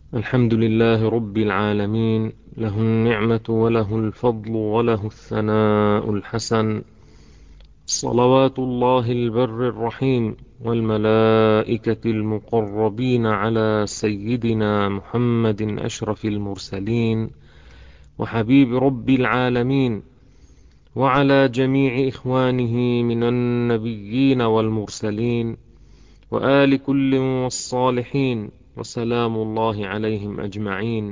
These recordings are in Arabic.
الحمد لله رب العالمين، له النعمة وله الفضل وله الثناء الحسن. صلوات الله البر الرحيم والملائكة المقربين على سيدنا محمد أشرف المرسلين وحبيب رب العالمين، وعلى جميع إخوانه من النبيين والمرسلين وآل كل والصالحين، وسلام الله عليهم أجمعين.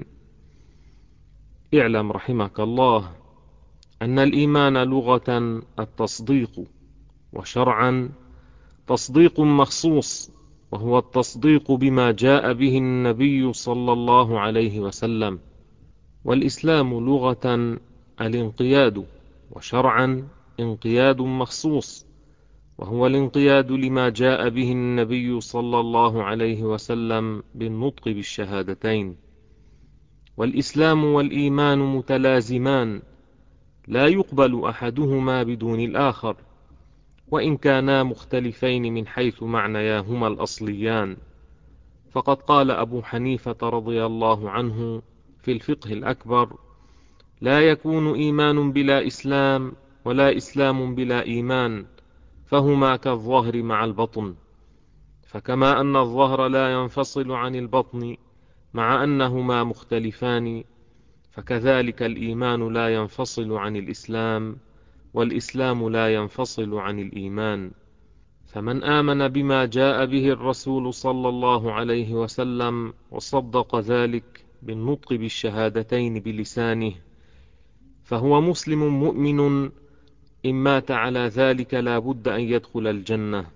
اعلم رحمك الله أن الإيمان لغة التصديق، وشرعا تصديق مخصوص، وهو التصديق بما جاء به النبي صلى الله عليه وسلم. والإسلام لغة الانقياد، وشرعا انقياد مخصوص، وهو الانقياد لما جاء به النبي صلى الله عليه وسلم بالنطق بالشهادتين. والإسلام والإيمان متلازمان، لا يقبل أحدهما بدون الآخر، وإن كانا مختلفين من حيث معنياهما الأصليان. فقد قال أبو حنيفة رضي الله عنه في الفقه الأكبر: لا يكون إيمان بلا إسلام، ولا إسلام بلا إيمان، فهما كالظهر مع البطن. فكما أن الظهر لا ينفصل عن البطن مع أنهما مختلفان، فكذلك الإيمان لا ينفصل عن الإسلام، والإسلام لا ينفصل عن الإيمان. فمن آمن بما جاء به الرسول صلى الله عليه وسلم وصدق ذلك بالنطق بالشهادتين بلسانه، فهو مسلم مؤمن، إن مات على ذلك لا بد أن يدخل الجنة.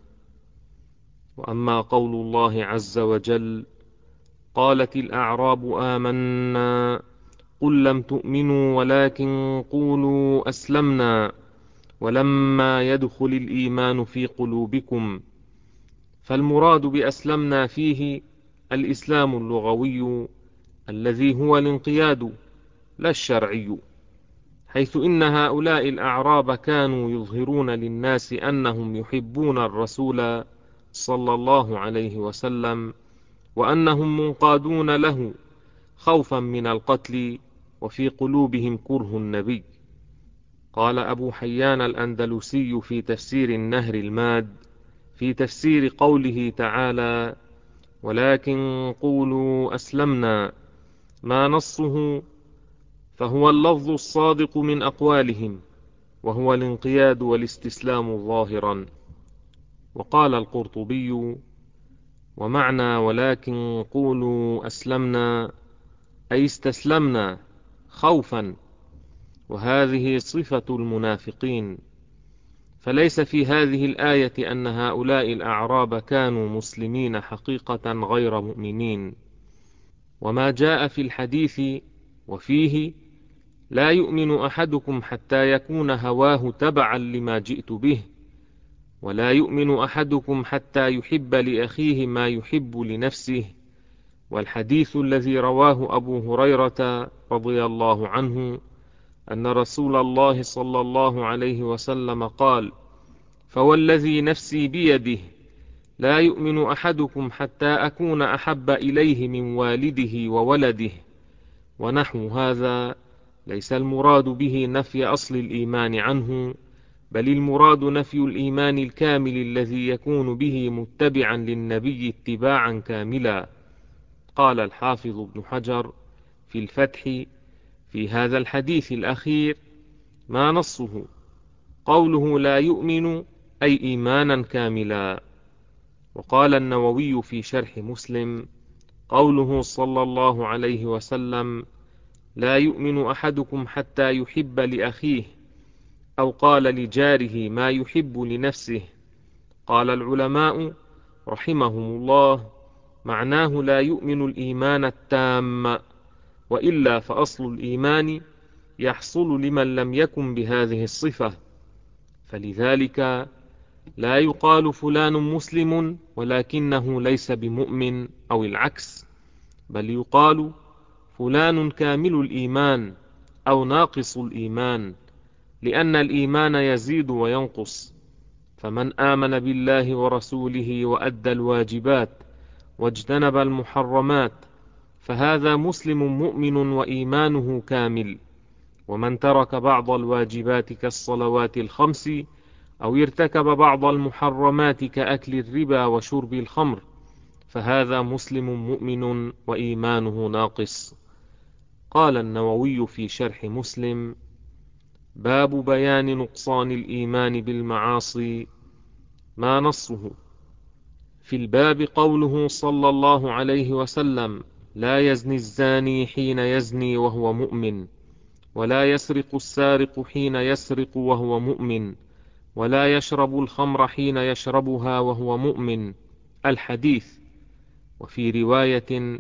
وأما قول الله عز وجل: قالت الأعراب آمنا، قل لم تؤمنوا ولكن قولوا أسلمنا ولما يدخل الإيمان في قلوبكم، فالمراد بأسلمنا فيه الإسلام اللغوي الذي هو الانقياد، لا الشرعي، حيث إن هؤلاء الأعراب كانوا يظهرون للناس أنهم يحبون الرسول صلى الله عليه وسلم، وأنهم منقادون له خوفا من القتل، وفي قلوبهم كره النبي. قال أبو حيان الأندلسي في تفسير النهر الماد في تفسير قوله تعالى: ولكن قولوا أسلمنا، ما نصه فهو اللفظ الصادق من أقوالهم، وهو الانقياد والاستسلام ظاهرا. وقال القرطبي: ومعنى ولكن قولوا أسلمنا أي استسلمنا خوفا، وهذه صفة المنافقين. فليس في هذه الآية أن هؤلاء الأعراب كانوا مسلمين حقيقة غير مؤمنين. وما جاء في الحديث وفيه: لا يؤمن أحدكم حتى يكون هواه تبعا لما جئت به، ولا يؤمن أحدكم حتى يحب لأخيه ما يحب لنفسه. والحديث الذي رواه أبو هريرة رضي الله عنه أن رسول الله صلى الله عليه وسلم قال: فوالذي نفسي بيده لا يؤمن أحدكم حتى أكون أحب إليه من والده وولده. ونحو هذا ليس المراد به نفي أصل الإيمان عنه، بل المراد نفي الإيمان الكامل الذي يكون به متبعا للنبي اتباعا كاملا. قال الحافظ ابن حجر في الفتح في هذا الحديث الأخير: ما نصه قوله لا يؤمن أي إيمانا كاملا. وقال النووي في شرح مسلم: قوله صلى الله عليه وسلم لا يؤمن أحدكم حتى يحب لأخيه، أو قال لجاره ما يحب لنفسه. قال العلماء رحمهم الله: معناه لا يؤمن الإيمان التام، وإلا فأصل الإيمان يحصل لمن لم يكن بهذه الصفة. فلذلك لا يقال فلان مسلم ولكنه ليس بمؤمن أو العكس، بل يقال فلان كامل الإيمان أو ناقص الإيمان، لأن الإيمان يزيد وينقص. فمن آمن بالله ورسوله وأدى الواجبات واجتنب المحرمات فهذا مسلم مؤمن وإيمانه كامل. ومن ترك بعض الواجبات كالصلوات الخمس أو ارتكب بعض المحرمات كأكل الربا وشرب الخمر فهذا مسلم مؤمن وإيمانه ناقص. قال النووي في شرح مسلم: باب بيان نقصان الإيمان بالمعاصي. ما نصه؟ في الباب قوله صلى الله عليه وسلم: لا يزني الزاني حين يزني وهو مؤمن، ولا يسرق السارق حين يسرق وهو مؤمن، ولا يشرب الخمر حين يشربها وهو مؤمن، الحديث. وفي رواية: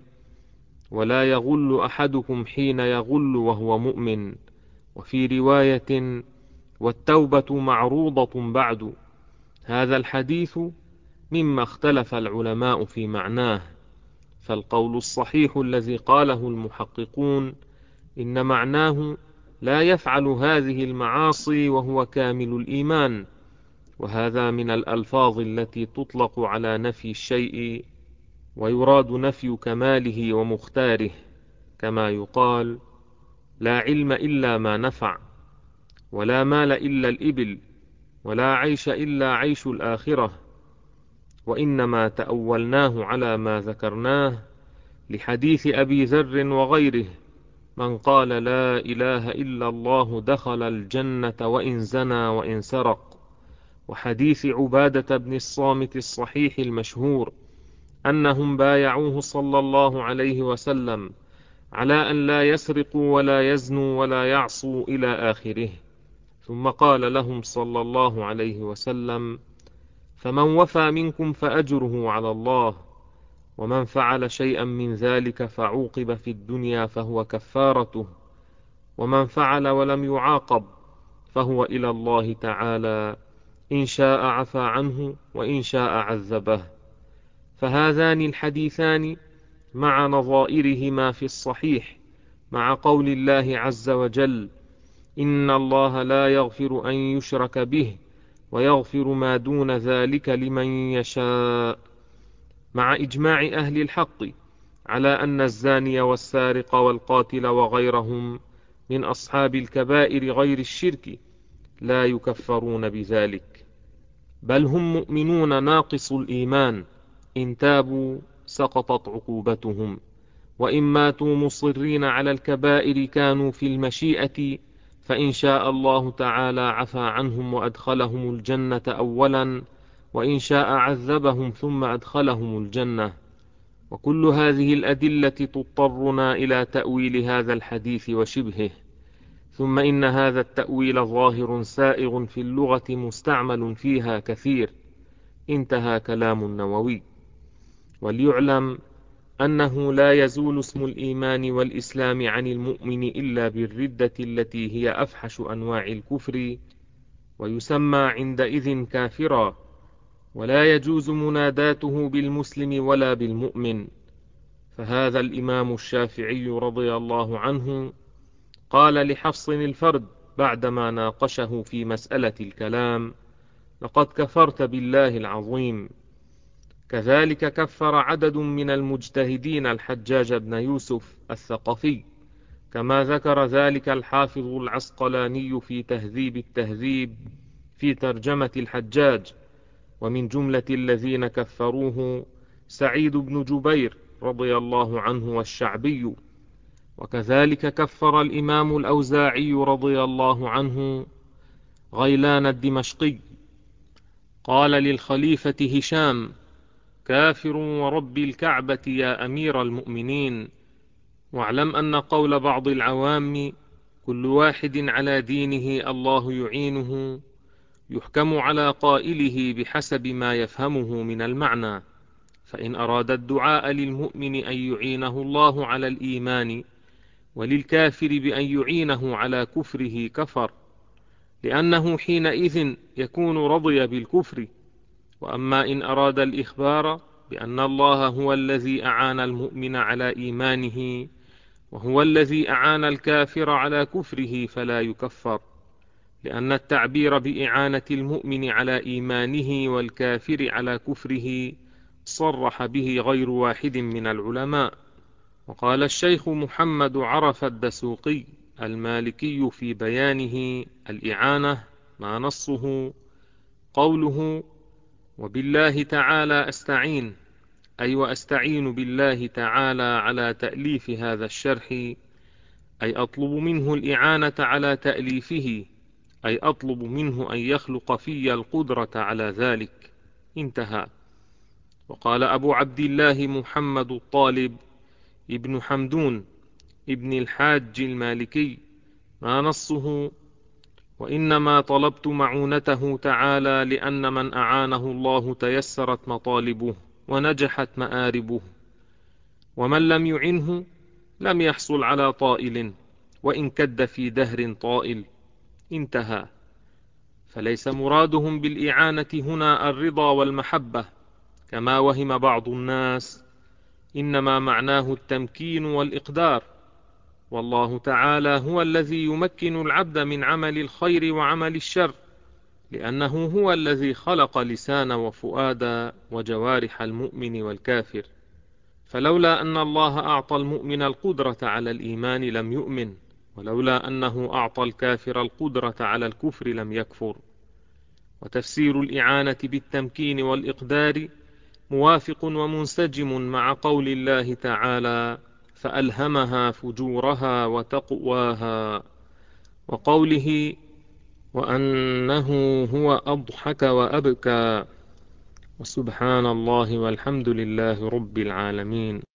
ولا يغل أحدكم حين يغل وهو مؤمن. وفي رواية: والتوبة معروضة بعد. هذا الحديث مما اختلف العلماء في معناه، فالقول الصحيح الذي قاله المحققون إن معناه لا يفعل هذه المعاصي وهو كامل الإيمان، وهذا من الألفاظ التي تطلق على نفي الشيء ويراد نفي كماله ومختاره، كما يقال: لا علم إلا ما نفع، ولا مال إلا الإبل، ولا عيش إلا عيش الآخرة. وإنما تأولناه على ما ذكرناه لحديث أبي ذر وغيره: من قال لا إله إلا الله دخل الجنة وإن زنى وإن سرق. وحديث عبادة بن الصامت الصحيح المشهور أنهم بايعوه صلى الله عليه وسلم على أن لا يسرقوا ولا يزنوا ولا يعصوا إلى آخره، ثم قال لهم صلى الله عليه وسلم: فمن وفى منكم فأجره على الله، ومن فعل شيئا من ذلك فعوقب في الدنيا فهو كفارته، ومن فعل ولم يعاقب فهو إلى الله تعالى، إن شاء عفى عنه وإن شاء عذبه. فهذان الحديثان مع نظائرهما في الصحيح مع قول الله عز وجل: إن الله لا يغفر أن يشرك به ويغفر ما دون ذلك لمن يشاء، مع إجماع أهل الحق على أن الزاني والسارق والقاتل وغيرهم من أصحاب الكبائر غير الشرك لا يكفرون بذلك، بل هم مؤمنون ناقص الإيمان، إن تابوا سقطت عقوبتهم، وإن ماتوا مصرين على الكبائر كانوا في المشيئة، فإن شاء الله تعالى عفى عنهم وأدخلهم الجنة أولا، وإن شاء عذبهم ثم أدخلهم الجنة. وكل هذه الأدلة تضطرنا إلى تأويل هذا الحديث وشبهه، ثم إن هذا التأويل ظاهر سائغ في اللغة مستعمل فيها كثير. انتهى كلام النووي. وليعلم أنه لا يزول اسم الإيمان والإسلام عن المؤمن إلا بالردة التي هي أفحش أنواع الكفر، ويسمى عندئذ كافرا، ولا يجوز مناداته بالمسلم ولا بالمؤمن. فهذا الإمام الشافعي رضي الله عنه قال لحفص الفرد بعدما ناقشه في مسألة الكلام: لقد كفرت بالله العظيم. كذلك كفر عدد من المجتهدين الحجاج بن يوسف الثقفي، كما ذكر ذلك الحافظ العسقلاني في تهذيب التهذيب في ترجمة الحجاج. ومن جملة الذين كفروه سعيد بن جبير رضي الله عنه والشعبي. وكذلك كفر الإمام الأوزاعي رضي الله عنه غيلان الدمشقي، قال للخليفة هشام: كافر ورب الكعبة يا أمير المؤمنين، واعلم أن قول بعض العوام كل واحد على دينه الله يعينه يحكم على قائله بحسب ما يفهمه من المعنى، فإن أراد الدعاء للمؤمن أن يعينه الله على الإيمان، وللكافر بأن يعينه على كفره كفر، لأنه حينئذ يكون رضي بالكفر. وأما إن أراد الإخبار بأن الله هو الذي أعان المؤمن على إيمانه وهو الذي أعان الكافر على كفره فلا يكفر، لأن التعبير بإعانة المؤمن على إيمانه والكافر على كفره صرح به غير واحد من العلماء. وقال الشيخ محمد عرف الدسوقي المالكي في بيانه الإعانة ما نصه قوله: وبالله تعالى أستعين، أي وأستعين بالله تعالى على تأليف هذا الشرح، أي أطلب منه الإعانة على تأليفه، أي أطلب منه أن يخلق في القدرة على ذلك. انتهى. وقال أبو عبد الله محمد الطالب ابن حمدون ابن الحاج المالكي ما نصه: وإنما طلبت معونته تعالى لأن من أعانه الله تيسرت مطالبه ونجحت مآربه، ومن لم يعنه لم يحصل على طائل وإن كد في دهر طائل. انتهى. فليس مرادهم بالإعانة هنا الرضا والمحبة كما وهم بعض الناس، إنما معناه التمكين والإقدار، والله تعالى هو الذي يمكن العبد من عمل الخير وعمل الشر، لأنه هو الذي خلق لسان وفؤاد وجوارح المؤمن والكافر. فلولا أن الله أعطى المؤمن القدرة على الإيمان لم يؤمن، ولولا أنه أعطى الكافر القدرة على الكفر لم يكفر. وتفسير الإعانة بالتمكين والإقدار موافق ومنسجم مع قول الله تعالى: فألهمها فجورها وتقواها، وقوله: وأنه هو أضحك وأبكى. وسبحان الله والحمد لله رب العالمين.